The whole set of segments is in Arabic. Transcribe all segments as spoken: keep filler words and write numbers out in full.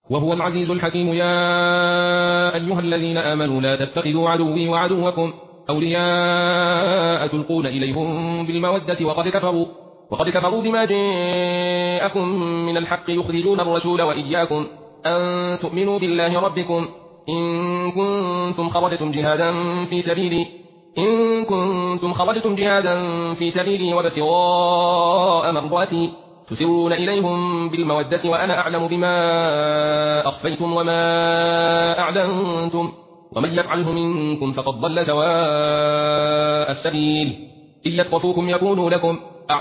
وهو العزيز الحكيم. يا أيها الذين آمنوا لا تتخذوا عدوي وعدوكم أولياء تلقون إليهم بالمودة وقد كفروا وقد كفروا بما جاءكم من الحق يخرجون الرسول وإياكم أن تؤمنوا بالله ربكم إن كنتم خرجتم جهادا في سبيلي إن كنتم خرجتم جهادا في سبيلي وابتغاء مرضاتي تسرون إليهم بالمودة وأنا أعلم بما أخفيتم وما أعلنتم ومن يفعله منكم فقد ضل سواء السبيل. إن يثقفوكم يكونوا لكم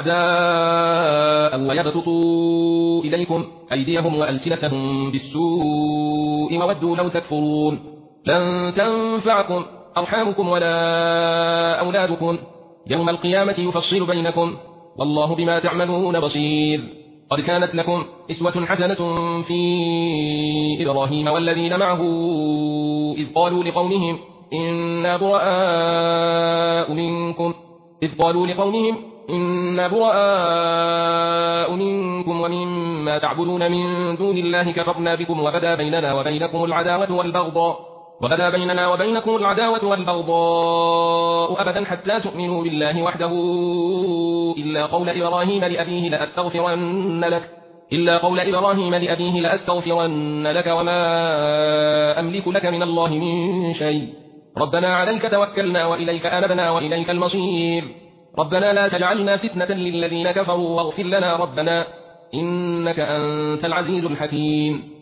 أعداء ويبسطوا إليكم أيديهم وألسنتهم بالسوء وودوا لو تكفرون. لن تنفعكم أرحامكم ولا أولادكم يوم القيامة يفصل بينكم والله بما تعملون بصير. قد كانت لكم أسوة حسنة في إبراهيم والذين معه إذ قالوا لقومهم إنا براء منكم إذ قالوا لقومهم إنا براء منكم ومما تعبدون من دون الله كفرنا بكم وبدا بيننا وبينكم العداوة والبغضاء وبدا بيننا وبينكم العداوة والبغضاء أبدا حتى تؤمنوا بالله وحده إلا قول إبراهيم لأبيه لأستغفرن لك إلا قول إبراهيم لأبيه لأستغفرن لك وما أملك لك من الله من شيء. ربنا عليك توكلنا وإليك أنبنا وإليك المصير. ربنا لا تجعلنا فتنة للذين كفروا واغفر لنا ربنا إنك أنت العزيز الحكيم.